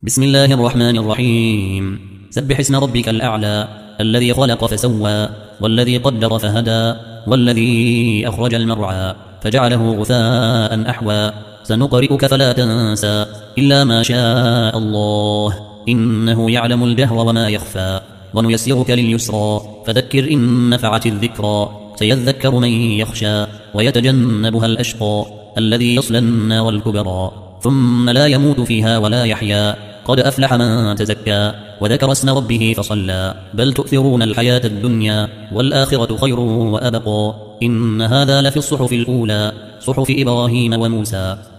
بسم الله الرحمن الرحيم. سبح اسم ربك الأعلى الذي خلق فسوى والذي قدر فهدى والذي أخرج المرعى فجعله غثاء أحوى سنقرئك فلا تنسى إلا ما شاء الله إنه يعلم الجهر وما يخفى ونيسرك لليسرى فذكر إن نفعت الذكرى سيذكر من يخشى ويتجنبها الأشقى الذي يصلى النار الكبرى ثم لا يموت فيها ولا يحيا قد أفلح من تزكى وذكر اسم ربه فصلى بل تؤثرون الحياة الدنيا والآخرة خير وأبقى إن هذا لفي الصحف الأولى صحف إبراهيم وموسى.